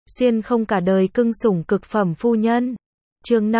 Xuyên không cả đời cưng sủng cực phẩm phu nhân. Chương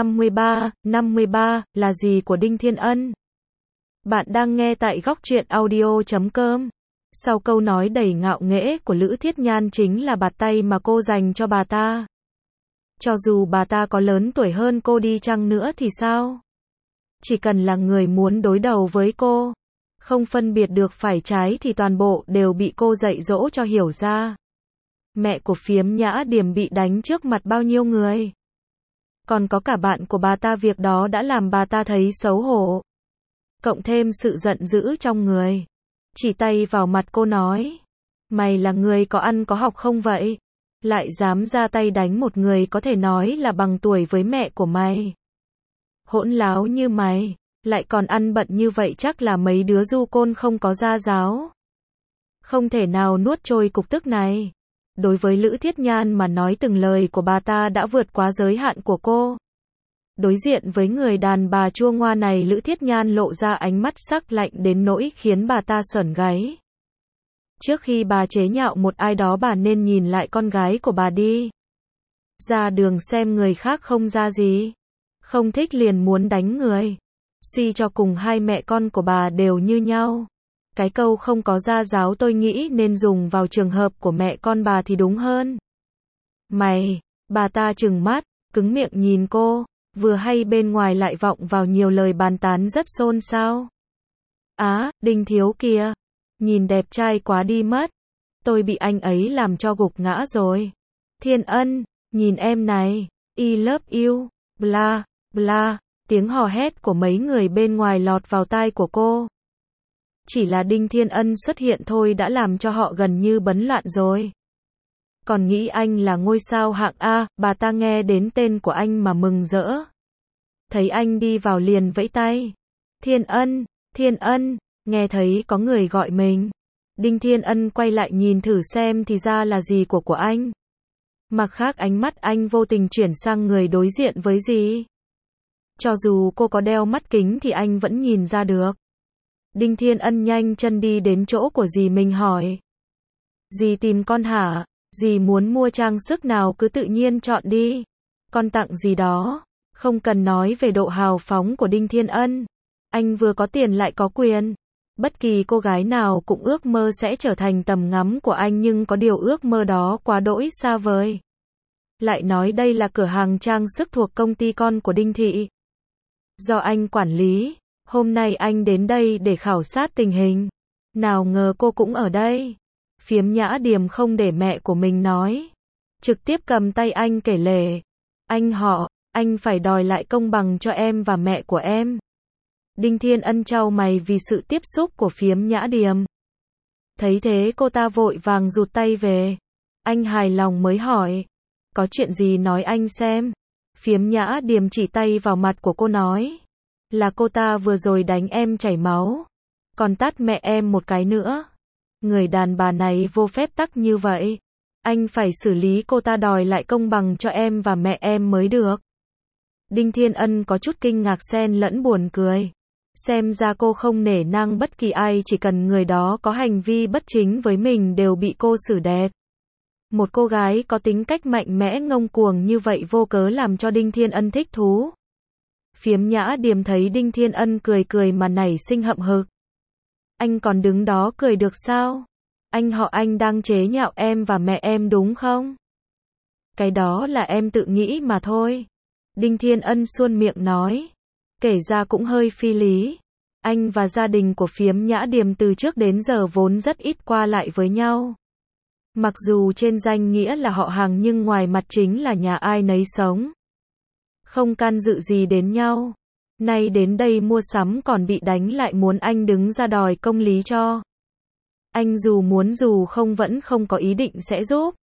53 là gì của Đinh Thiên Ân? Bạn đang nghe tại góc truyện audio.com. Sau câu nói đầy ngạo nghễ của Lữ Thiết Nhan chính là bạt tay mà cô dành cho bà ta. Cho dù bà ta có lớn tuổi hơn cô đi chăng nữa thì sao? Chỉ cần là người muốn đối đầu với cô, không phân biệt được phải trái thì toàn bộ đều bị cô dạy dỗ cho hiểu ra. Mẹ của Phiếm Nhã Điểm bị đánh trước mặt bao nhiêu người. Còn có cả bạn của bà ta, việc đó đã làm bà ta thấy xấu hổ. Cộng thêm sự giận dữ trong người. Chỉ tay vào mặt cô nói. Mày là người có ăn có học không vậy? Lại dám ra tay đánh một người có thể nói là bằng tuổi với mẹ của mày. Hỗn láo như mày, lại còn ăn bận như vậy chắc là mấy đứa du côn không có gia giáo. Không thể nào nuốt trôi cục tức này. Đối với Lữ Thiết Nhan mà nói, từng lời của bà ta đã vượt quá giới hạn của cô. Đối diện với người đàn bà chua ngoa này, Lữ Thiết Nhan lộ ra ánh mắt sắc lạnh đến nỗi khiến bà ta sởn gáy. Trước khi bà chế nhạo một ai đó, bà nên nhìn lại con gái của bà đi. Ra đường xem người khác không ra gì, không thích liền muốn đánh người. Suy cho cùng hai mẹ con của bà đều như nhau. Cái câu không có gia giáo tôi nghĩ nên dùng vào trường hợp của mẹ con bà thì đúng hơn. Mày, bà ta trừng mắt, cứng miệng nhìn cô, vừa hay bên ngoài lại vọng vào nhiều lời bàn tán rất xôn xao. Á, Đinh Thiếu kìa, nhìn đẹp trai quá đi mất. Tôi bị anh ấy làm cho gục ngã rồi. Thiên Ân, nhìn em này, I love you, bla, bla, tiếng hò hét của mấy người bên ngoài lọt vào tai của cô. Chỉ là Đinh Thiên Ân xuất hiện thôi đã làm cho họ gần như bấn loạn rồi. Còn nghĩ anh là ngôi sao hạng A, bà ta nghe đến tên của anh mà mừng rỡ. Thấy anh đi vào liền vẫy tay. Thiên Ân, nghe thấy có người gọi mình. Đinh Thiên Ân quay lại nhìn thử xem thì ra là gì của anh. Mặc khác ánh mắt anh vô tình chuyển sang người đối diện với dì. Cho dù cô có đeo mắt kính thì anh vẫn nhìn ra được. Đinh Thiên Ân nhanh chân đi đến chỗ của dì mình hỏi. Dì tìm con hả? Dì muốn mua trang sức nào cứ tự nhiên chọn đi. Con tặng gì đó. Không cần nói về độ hào phóng của Đinh Thiên Ân. Anh vừa có tiền lại có quyền. Bất kỳ cô gái nào cũng ước mơ sẽ trở thành tầm ngắm của anh, nhưng có điều ước mơ đó quá đỗi xa vời. Lại nói đây là cửa hàng trang sức thuộc công ty con của Đinh Thị. Do anh quản lý. Hôm nay anh đến đây để khảo sát tình hình. Nào ngờ cô cũng ở đây. Phiếm Nhã Điểm không để mẹ của mình nói. Trực tiếp cầm tay anh kể lể. Anh phải đòi lại công bằng cho em và mẹ của em. Đinh Thiên Ân chau mày vì sự tiếp xúc của Phiếm Nhã Điểm. Thấy thế cô ta vội vàng rụt tay về. Anh hài lòng mới hỏi. Có chuyện gì nói anh xem. Phiếm Nhã Điểm chỉ tay vào mặt của cô nói. Là cô ta vừa rồi đánh em chảy máu. Còn tát mẹ em một cái nữa. Người đàn bà này vô phép tắc như vậy. Anh phải xử lý cô ta, đòi lại công bằng cho em và mẹ em mới được. Đinh Thiên Ân có chút kinh ngạc xen lẫn buồn cười. Xem ra cô không nể nang bất kỳ ai, chỉ cần người đó có hành vi bất chính với mình đều bị cô xử đẹp. Một cô gái có tính cách mạnh mẽ ngông cuồng như vậy vô cớ làm cho Đinh Thiên Ân thích thú. Phiếm Nhã Điểm thấy Đinh Thiên Ân cười cười mà nảy sinh hậm hực. Anh còn đứng đó cười được sao? Anh đang chế nhạo em và mẹ em đúng không? Cái đó là em tự nghĩ mà thôi. Đinh Thiên Ân suôn miệng nói. Kể ra cũng hơi phi lý. Anh và gia đình của Phiếm Nhã Điểm từ trước đến giờ vốn rất ít qua lại với nhau. Mặc dù trên danh nghĩa là họ hàng nhưng ngoài mặt chính là nhà ai nấy sống. Không can dự gì đến nhau. Nay đến đây mua sắm còn bị đánh, lại muốn anh đứng ra đòi công lý cho. Anh dù muốn dù không vẫn không có ý định sẽ giúp.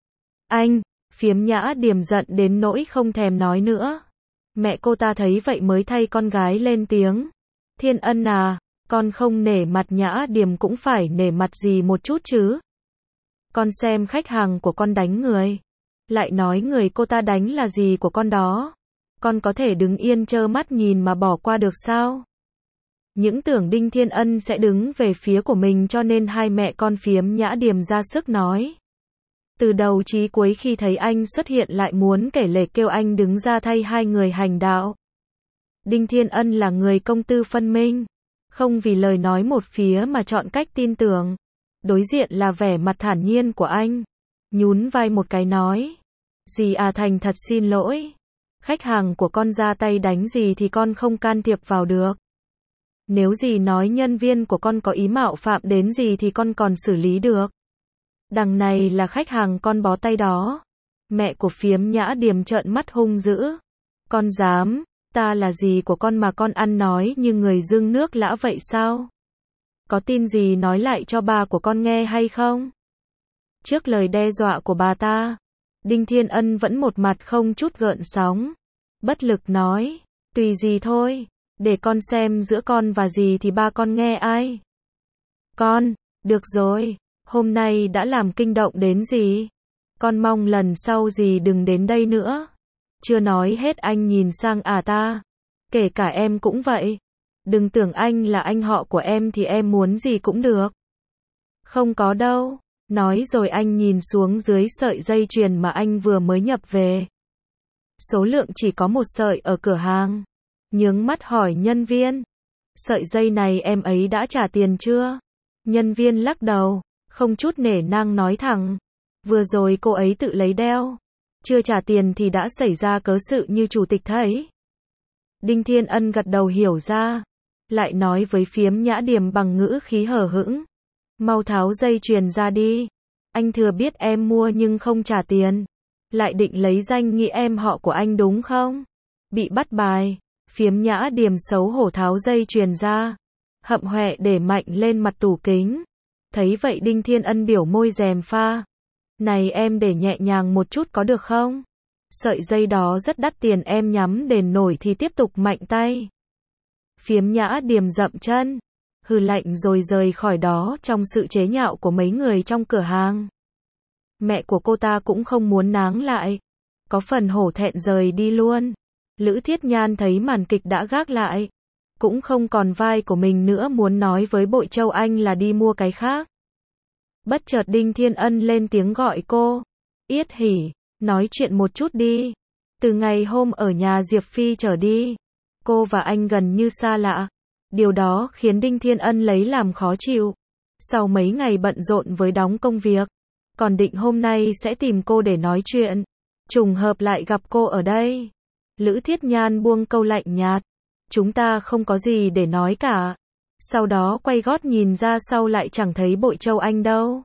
Phiếm Nhã Điểm giận đến nỗi không thèm nói nữa. Mẹ cô ta thấy vậy mới thay con gái lên tiếng. Thiên Ân à, con không nể mặt Nhã Điểm cũng phải nể mặt dì một chút chứ. Con xem khách hàng của con đánh người. Lại nói người cô ta đánh là dì của con đó. Con có thể đứng yên trơ mắt nhìn mà bỏ qua được sao? Những tưởng Đinh Thiên Ân sẽ đứng về phía của mình cho nên hai mẹ con Phiếm Nhã Điểm ra sức nói. Từ đầu chí cuối khi thấy anh xuất hiện lại muốn kể lể kêu anh đứng ra thay hai người hành đạo. Đinh Thiên Ân là người công tư phân minh, không vì lời nói một phía mà chọn cách tin tưởng. Đối diện là vẻ mặt thản nhiên của anh, nhún vai một cái nói, dì à thành thật xin lỗi. Khách hàng của con ra tay đánh dì thì con không can thiệp vào được. Nếu dì nói nhân viên của con có ý mạo phạm đến dì thì con còn xử lý được. Đằng này là khách hàng con bó tay đó. Mẹ của Phiếm Nhã Điềm trợn mắt hung dữ. Con dám, ta là dì của con mà con ăn nói như người dưng nước lã vậy sao? Có tin gì nói lại cho bà của con nghe hay không? Trước lời đe dọa của bà ta, Đinh Thiên Ân vẫn một mặt không chút gợn sóng. Bất lực nói, tùy dì thôi, để con xem giữa con và dì thì ba con nghe ai. Con, được rồi, hôm nay đã làm kinh động đến dì. Con mong lần sau dì đừng đến đây nữa. Chưa nói hết anh nhìn sang ta. Kể cả em cũng vậy. Đừng tưởng anh là anh họ của em thì em muốn gì cũng được. Không có đâu. Nói rồi anh nhìn xuống dưới sợi dây chuyền mà anh vừa mới nhập về. Số lượng chỉ có một sợi ở cửa hàng. Nhướng mắt hỏi nhân viên. Sợi dây này em ấy đã trả tiền chưa? Nhân viên lắc đầu, không chút nể nang nói thẳng. Vừa rồi cô ấy tự lấy đeo. Chưa trả tiền thì đã xảy ra cớ sự như chủ tịch thấy. Đinh Thiên Ân gật đầu hiểu ra. Lại nói với Phiếm Nhã Điềm bằng ngữ khí hờ hững. Mau tháo dây chuyền ra đi. Anh thừa biết em mua nhưng không trả tiền. Lại định lấy danh nghĩa em họ của anh đúng không? Bị bắt bài. Phiếm Nhã Điềm xấu hổ tháo dây chuyền ra. Hậm hoẹ để mạnh lên mặt tủ kính. Thấy vậy Đinh Thiên Ân biểu môi rèm pha. Này em để nhẹ nhàng một chút có được không? Sợi dây đó rất đắt tiền em nhắm đền nổi thì tiếp tục mạnh tay. Phiếm Nhã Điềm dậm chân. Hừ lạnh rồi rời khỏi đó trong sự chế nhạo của mấy người trong cửa hàng. Mẹ của cô ta cũng không muốn náng lại. Có phần hổ thẹn rời đi luôn. Lữ Thiết Nhan thấy màn kịch đã gác lại. Cũng không còn vai của mình nữa muốn nói với Bội Châu Anh là đi mua cái khác. Bất chợt Đinh Thiên Ân lên tiếng gọi cô. Yết Hỉ, nói chuyện một chút đi. Từ ngày hôm ở nhà Diệp Phi trở đi, cô và anh gần như xa lạ. Điều đó khiến Đinh Thiên Ân lấy làm khó chịu. Sau mấy ngày bận rộn với đóng công việc, còn định hôm nay sẽ tìm cô để nói chuyện. Trùng hợp lại gặp cô ở đây. Lữ Thiết Nhan buông câu lạnh nhạt. Chúng ta không có gì để nói cả. Sau đó quay gót nhìn ra sau lại chẳng thấy Bội Châu Anh đâu.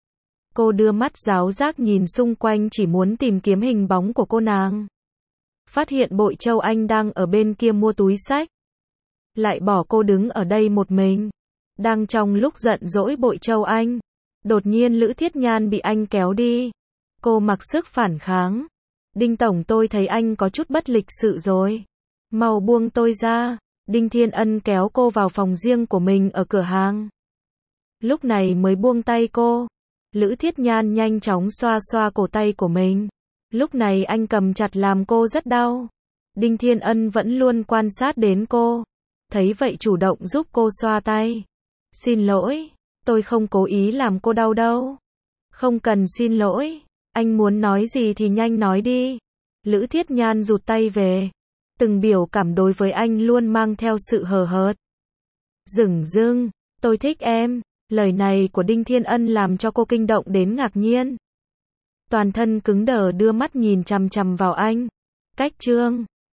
Cô đưa mắt giáo giác nhìn xung quanh chỉ muốn tìm kiếm hình bóng của cô nàng. Phát hiện Bội Châu Anh đang ở bên kia mua túi xách. Lại bỏ cô đứng ở đây một mình. Đang trong lúc giận dỗi Bội Châu Anh, đột nhiên Lữ Thiết Nhan bị anh kéo đi. Cô mặc sức phản kháng. Đinh tổng tôi thấy anh có chút bất lịch sự rồi. Mau buông tôi ra. Đinh Thiên Ân kéo cô vào phòng riêng của mình ở cửa hàng. Lúc này mới buông tay cô. Lữ Thiết Nhan nhanh chóng xoa xoa cổ tay của mình. Lúc này anh cầm chặt làm cô rất đau. Đinh Thiên Ân vẫn luôn quan sát đến cô. Thấy vậy chủ động giúp cô xoa tay. Xin lỗi, tôi không cố ý làm cô đau đâu. Không cần xin lỗi, anh muốn nói gì thì nhanh nói đi. Lữ Thiết Nhan rụt tay về. Từng biểu cảm đối với anh luôn mang theo sự hờ hớt. Dửng dưng, tôi thích em. Lời này của Đinh Thiên Ân làm cho cô kinh động đến ngạc nhiên. Toàn thân cứng đờ đưa mắt nhìn chằm chằm vào anh. Cách trương.